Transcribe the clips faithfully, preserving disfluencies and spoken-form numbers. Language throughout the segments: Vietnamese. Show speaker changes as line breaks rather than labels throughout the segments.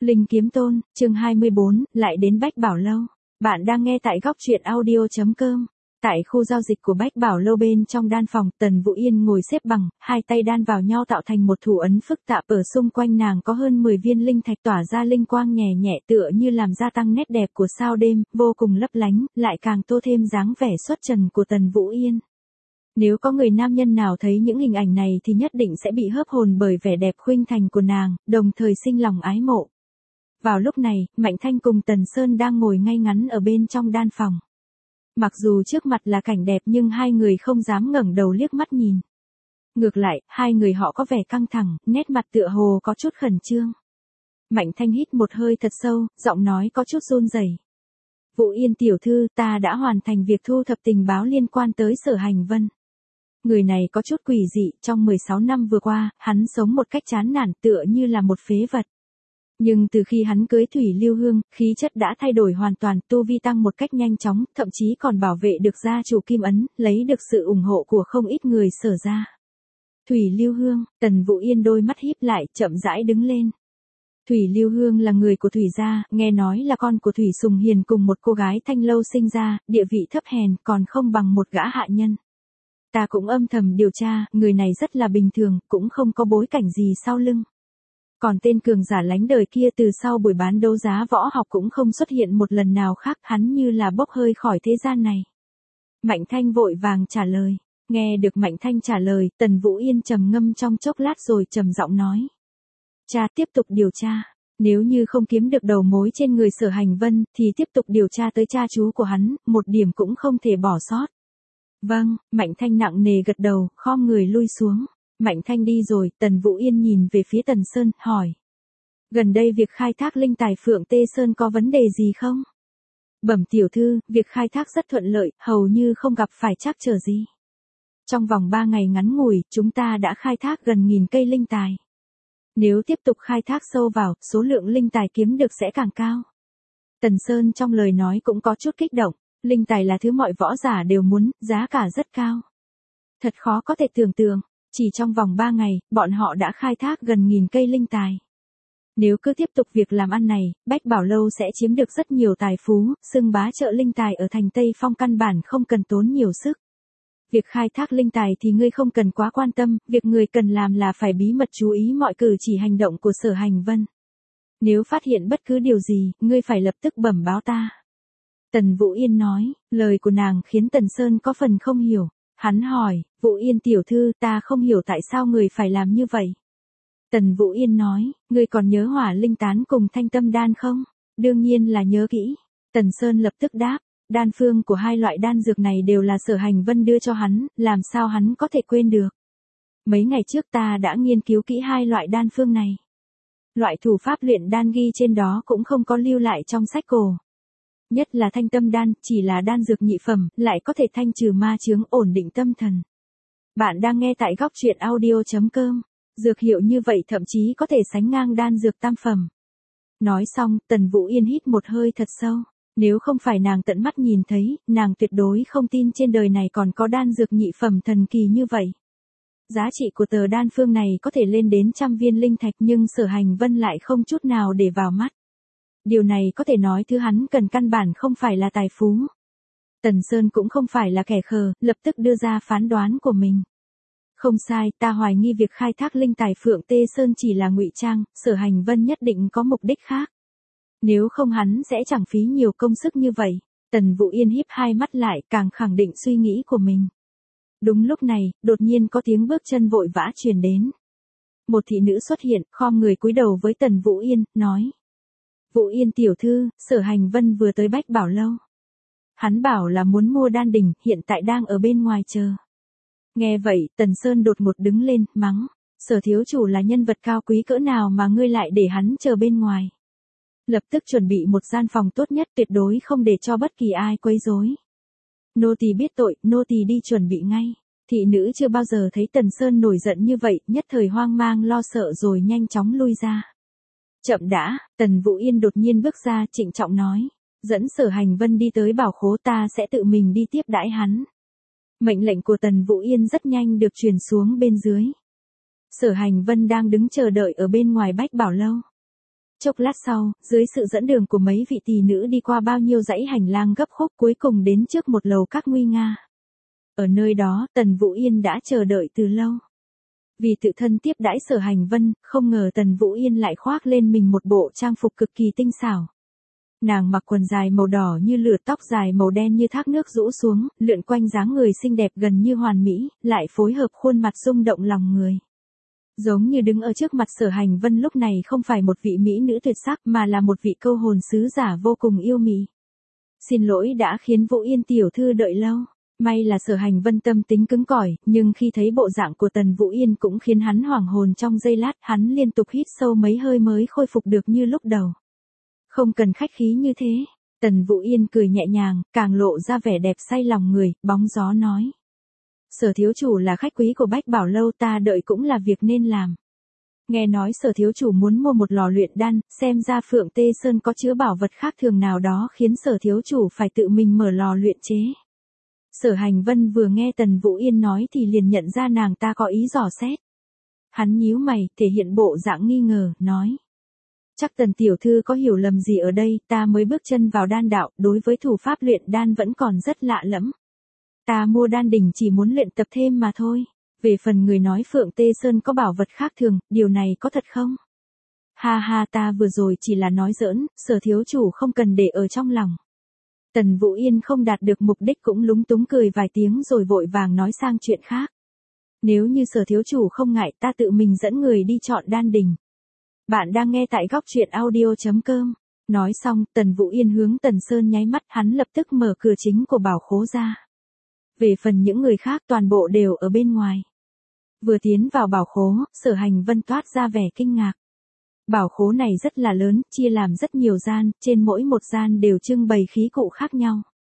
Linh Kiếm Tôn, chương hai mươi bốn, lại đến Bách Bảo Lâu. Bạn đang nghe tại góc truyện audio chấm com. Tại khu giao dịch của Bách Bảo Lâu bên trong đan phòng, Tần Vũ Yên ngồi xếp bằng, hai tay đan vào nhau tạo thành một thủ ấn phức tạp. Ở xung quanh nàng có hơn mười viên linh thạch tỏa ra linh quang nhẹ nhẹ tựa như làm gia tăng nét đẹp của sao đêm, vô cùng lấp lánh, lại càng tô thêm dáng vẻ xuất trần của Tần Vũ Yên. Nếu có người nam nhân nào thấy những hình ảnh này thì nhất định sẽ bị hớp hồn bởi vẻ đẹp khuynh thành của nàng, đồng thời sinh lòng ái mộ. Vào lúc này, Mạnh Thanh cùng Tần Sơn đang ngồi ngay ngắn ở bên trong đan phòng. Mặc dù trước mặt là cảnh đẹp nhưng hai người không dám ngẩng đầu liếc mắt nhìn. Ngược lại, hai người họ có vẻ căng thẳng, nét mặt tựa hồ có chút khẩn trương. Mạnh Thanh hít một hơi thật sâu, giọng nói có chút run rẩy. Vũ Yên tiểu thư, ta đã hoàn thành việc thu thập tình báo liên quan tới Sở Hành Vân. Người này có chút quỷ dị, trong mười sáu năm vừa qua, hắn sống một cách chán nản tựa như là một phế vật. Nhưng từ khi hắn cưới Thủy Lưu Hương, khí chất đã thay đổi hoàn toàn, tu vi tăng một cách nhanh chóng, thậm chí còn bảo vệ được gia chủ Kim Ấn, lấy được sự ủng hộ của không ít người Sở gia. Thủy Lưu Hương, Tần Vũ Yên đôi mắt híp lại, chậm rãi đứng lên. Thủy Lưu Hương là người của Thủy gia, nghe nói là con của Thủy Sùng Hiền cùng một cô gái Thanh Lâu sinh ra, địa vị thấp hèn, còn không bằng một gã hạ nhân. Ta cũng âm thầm điều tra, người này rất là bình thường, cũng không có bối cảnh gì sau lưng. Còn tên cường giả lánh đời kia từ sau buổi bán đấu giá võ học cũng không xuất hiện một lần nào khác, hắn như là bốc hơi khỏi thế gian này. Mạnh Thanh vội vàng trả lời. Nghe được Mạnh Thanh trả lời, Tần Vũ Yên trầm ngâm trong chốc lát rồi trầm giọng nói. Cha tiếp tục điều tra. Nếu như không kiếm được đầu mối trên người Sở Hành Vân, thì tiếp tục điều tra tới cha chú của hắn, một điểm cũng không thể bỏ sót. Vâng, Mạnh Thanh nặng nề gật đầu, khom người lui xuống. Mạnh Thanh đi rồi, Tần Vũ Yên nhìn về phía Tần Sơn, hỏi. Gần đây việc khai thác linh tài Phượng Tê Sơn có vấn đề gì không? Bẩm tiểu thư, việc khai thác rất thuận lợi, hầu như không gặp phải trắc trở gì. Trong vòng ba ngày ngắn ngủi, chúng ta đã khai thác gần nghìn cây linh tài. Nếu tiếp tục khai thác sâu vào, số lượng linh tài kiếm được sẽ càng cao. Tần Sơn trong lời nói cũng có chút kích động, linh tài là thứ mọi võ giả đều muốn, giá cả rất cao. Thật khó có thể tưởng tượng. Chỉ trong vòng ba ngày, bọn họ đã khai thác gần nghìn cây linh tài. Nếu cứ tiếp tục việc làm ăn này, Bách Bảo Lâu sẽ chiếm được rất nhiều tài phú, xưng bá chợ linh tài ở thành Tây Phong căn bản không cần tốn nhiều sức. Việc khai thác linh tài thì ngươi không cần quá quan tâm, việc người cần làm là phải bí mật chú ý mọi cử chỉ hành động của Sở Hành Vân. Nếu phát hiện bất cứ điều gì, ngươi phải lập tức bẩm báo ta. Tần Vũ Yên nói, lời của nàng khiến Tần Sơn có phần không hiểu. Hắn hỏi, Vũ Yên tiểu thư, ta không hiểu tại sao người phải làm như vậy. Tần Vũ Yên nói, ngươi còn nhớ hỏa linh tán cùng thanh tâm đan không? Đương nhiên là nhớ kỹ. Tần Sơn lập tức đáp, đan phương của hai loại đan dược này đều là Sở Hành Vân đưa cho hắn, làm sao hắn có thể quên được. Mấy ngày trước ta đã nghiên cứu kỹ hai loại đan phương này. Loại thủ pháp luyện đan ghi trên đó cũng không có lưu lại trong sách cổ. Nhất là thanh tâm đan, chỉ là đan dược nhị phẩm, lại có thể thanh trừ ma chướng, ổn định tâm thần. Bạn đang nghe tại góc truyện audio chấm com. Dược hiệu như vậy thậm chí có thể sánh ngang đan dược tam phẩm. Nói xong, Tần Vũ Yên hít một hơi thật sâu. Nếu không phải nàng tận mắt nhìn thấy, nàng tuyệt đối không tin trên đời này còn có đan dược nhị phẩm thần kỳ như vậy. Giá trị của tờ đan phương này có thể lên đến trăm viên linh thạch nhưng Sở Hành Vân lại không chút nào để vào mắt. Điều này có thể nói thứ hắn cần căn bản không phải là tài phú. Tần Sơn cũng không phải là kẻ khờ, lập tức đưa ra phán đoán của mình. Không sai, ta hoài nghi việc khai thác linh tài Phượng Tê Sơn chỉ là ngụy trang, Sở Hành Vân nhất định có mục đích khác. Nếu không hắn sẽ chẳng phí nhiều công sức như vậy. Tần Vũ Yên híp hai mắt lại, càng khẳng định suy nghĩ của mình. Đúng lúc này, đột nhiên có tiếng bước chân vội vã truyền đến. Một thị nữ xuất hiện, khom người cúi đầu với Tần Vũ Yên, nói. Vũ Yên tiểu thư, Sở Hành Vân vừa tới Bách Bảo Lâu. Hắn bảo là muốn mua đan đỉnh, hiện tại đang ở bên ngoài chờ. Nghe vậy, Tần Sơn đột ngột đứng lên, mắng. Sở thiếu chủ là nhân vật cao quý cỡ nào mà ngươi lại để hắn chờ bên ngoài. Lập tức chuẩn bị một gian phòng tốt nhất, tuyệt đối không để cho bất kỳ ai quấy rối. Nô tỳ biết tội, nô tỳ đi chuẩn bị ngay. Thị nữ chưa bao giờ thấy Tần Sơn nổi giận như vậy, nhất thời hoang mang lo sợ rồi nhanh chóng lui ra. Chậm đã, Tần Vũ Yên đột nhiên bước ra, trịnh trọng nói. Dẫn Sở Hành Vân đi tới bảo khố, ta sẽ tự mình đi tiếp đãi hắn. Mệnh lệnh của Tần Vũ Yên rất nhanh được truyền xuống bên dưới. Sở Hành Vân đang đứng chờ đợi ở bên ngoài Bách Bảo Lâu. Chốc lát sau, dưới sự dẫn đường của mấy vị tỳ nữ đi qua bao nhiêu dãy hành lang gấp khúc cuối cùng đến trước một lầu các nguy nga. Ở nơi đó, Tần Vũ Yên đã chờ đợi từ lâu. Vì tự thân tiếp đãi Sở Hành Vân, không ngờ Tần Vũ Yên lại khoác lên mình một bộ trang phục cực kỳ tinh xảo. Nàng mặc quần dài màu đỏ như lửa, tóc dài màu đen như thác nước rũ xuống, lượn quanh dáng người xinh đẹp gần như hoàn mỹ, lại phối hợp khuôn mặt rung động lòng người. Giống như đứng ở trước mặt Sở Hành Vân lúc này không phải một vị mỹ nữ tuyệt sắc mà là một vị câu hồn sứ giả vô cùng yêu mị. Xin lỗi đã khiến Vũ Yên tiểu thư đợi lâu. May là Sở Hành Vân tâm tính cứng cỏi, nhưng khi thấy bộ dạng của Tần Vũ Yên cũng khiến hắn hoảng hồn trong giây lát, hắn liên tục hít sâu mấy hơi mới khôi phục được như lúc đầu. Không cần khách khí như thế. Tần Vũ Yên cười nhẹ nhàng, càng lộ ra vẻ đẹp say lòng người, bóng gió nói. Sở thiếu chủ là khách quý của Bách Bảo Lâu, ta đợi cũng là việc nên làm. Nghe nói Sở thiếu chủ muốn mua một lò luyện đan, xem ra Phượng Tê Sơn có chứa bảo vật khác thường nào đó khiến Sở thiếu chủ phải tự mình mở lò luyện chế. Sở Hành Vân vừa nghe Tần Vũ Yên nói thì liền nhận ra nàng ta có ý dò xét. Hắn nhíu mày, thể hiện bộ dạng nghi ngờ, nói. Chắc Tần tiểu thư có hiểu lầm gì ở đây, ta mới bước chân vào đan đạo, đối với thủ pháp luyện đan vẫn còn rất lạ lẫm. Ta mua đan đỉnh chỉ muốn luyện tập thêm mà thôi. Về phần người nói Phượng Tê Sơn có bảo vật khác thường, điều này có thật không? Ha ha, ta vừa rồi chỉ là nói giỡn, Sở thiếu chủ không cần để ở trong lòng. Tần Vũ Yên không đạt được mục đích cũng lúng túng cười vài tiếng rồi vội vàng nói sang chuyện khác. Nếu như Sở thiếu chủ không ngại, ta tự mình dẫn người đi chọn đan đỉnh. Bạn đang nghe tại góc truyện audio chấm com. Nói xong, Tần Vũ Yên hướng Tần Sơn nháy mắt, hắn lập tức mở cửa chính của bảo khố ra. Về phần những người khác toàn bộ đều ở bên ngoài. Vừa tiến vào bảo khố, Sở Hành Vân toát ra vẻ kinh ngạc. Bảo khố này rất là lớn, chia làm rất nhiều gian, trên mỗi một gian đều trưng bày khí cụ khác nhau.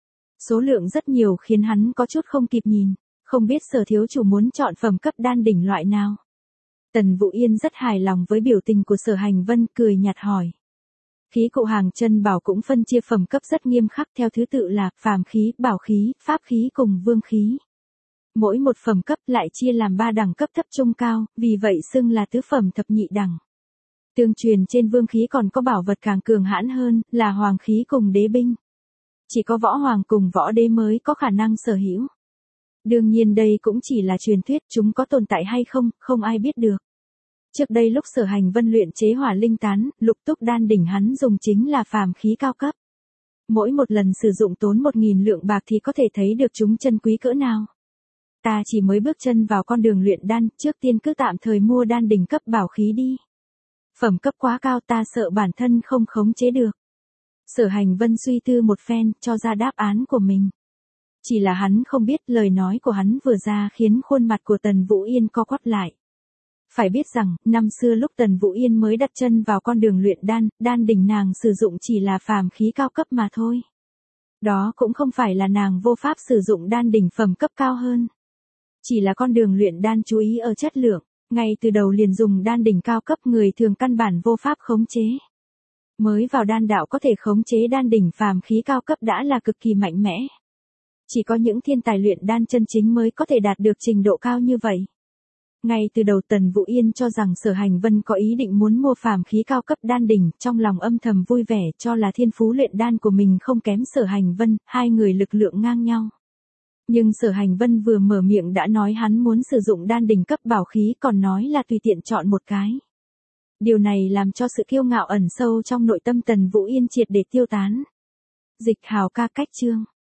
Số lượng rất nhiều khiến hắn có chút không kịp nhìn, không biết Sở thiếu chủ muốn chọn phẩm cấp đan đỉnh loại nào. Tần Vũ Yên rất hài lòng với biểu tình của Sở Hành Vân, cười nhạt hỏi. Khí cụ hàng chân bảo cũng phân chia phẩm cấp rất nghiêm khắc theo thứ tự là phàm khí, bảo khí, pháp khí cùng vương khí. Mỗi một phẩm cấp lại chia làm ba đẳng cấp thấp trung cao, vì vậy xưng là tứ phẩm thập nhị đẳng. Tương truyền trên vương khí còn có bảo vật càng cường hãn hơn, là hoàng khí cùng đế binh. Chỉ có võ hoàng cùng võ đế mới có khả năng sở hữu. Đương nhiên đây cũng chỉ là truyền thuyết, chúng có tồn tại hay không, không ai biết được. Trước đây lúc Sở Hành Vân luyện chế hỏa linh tán, lục túc đan đỉnh hắn dùng chính là phàm khí cao cấp. Mỗi một lần sử dụng tốn một nghìn lượng bạc thì có thể thấy được chúng chân quý cỡ nào. Ta chỉ mới bước chân vào con đường luyện đan, trước tiên cứ tạm thời mua đan đỉnh cấp bảo khí đi. Phẩm cấp quá cao ta sợ bản thân không khống chế được. Sở Hành Vân suy tư một phen, cho ra đáp án của mình. Chỉ là hắn không biết lời nói của hắn vừa ra khiến khuôn mặt của Tần Vũ Yên co quắp lại. Phải biết rằng, năm xưa lúc Tần Vũ Yên mới đặt chân vào con đường luyện đan, đan đỉnh nàng sử dụng chỉ là phàm khí cao cấp mà thôi. Đó cũng không phải là nàng vô pháp sử dụng đan đỉnh phẩm cấp cao hơn. Chỉ là con đường luyện đan chú ý ở chất lượng, ngay từ đầu liền dùng đan đỉnh cao cấp người thường căn bản vô pháp khống chế. Mới vào đan đạo có thể khống chế đan đỉnh phàm khí cao cấp đã là cực kỳ mạnh mẽ. Chỉ có những thiên tài luyện đan chân chính mới có thể đạt được trình độ cao như vậy. Ngay từ đầu Tần Vũ Yên cho rằng Sở Hành Vân có ý định muốn mua phàm khí cao cấp đan đỉnh, trong lòng âm thầm vui vẻ cho là thiên phú luyện đan của mình không kém Sở Hành Vân, hai người lực lượng ngang nhau. Nhưng Sở Hành Vân vừa mở miệng đã nói hắn muốn sử dụng đan đỉnh cấp bảo khí, còn nói là tùy tiện chọn một cái. Điều này làm cho sự kiêu ngạo ẩn sâu trong nội tâm Tần Vũ Yên triệt để tiêu tán. Dịch Hào ca cách chương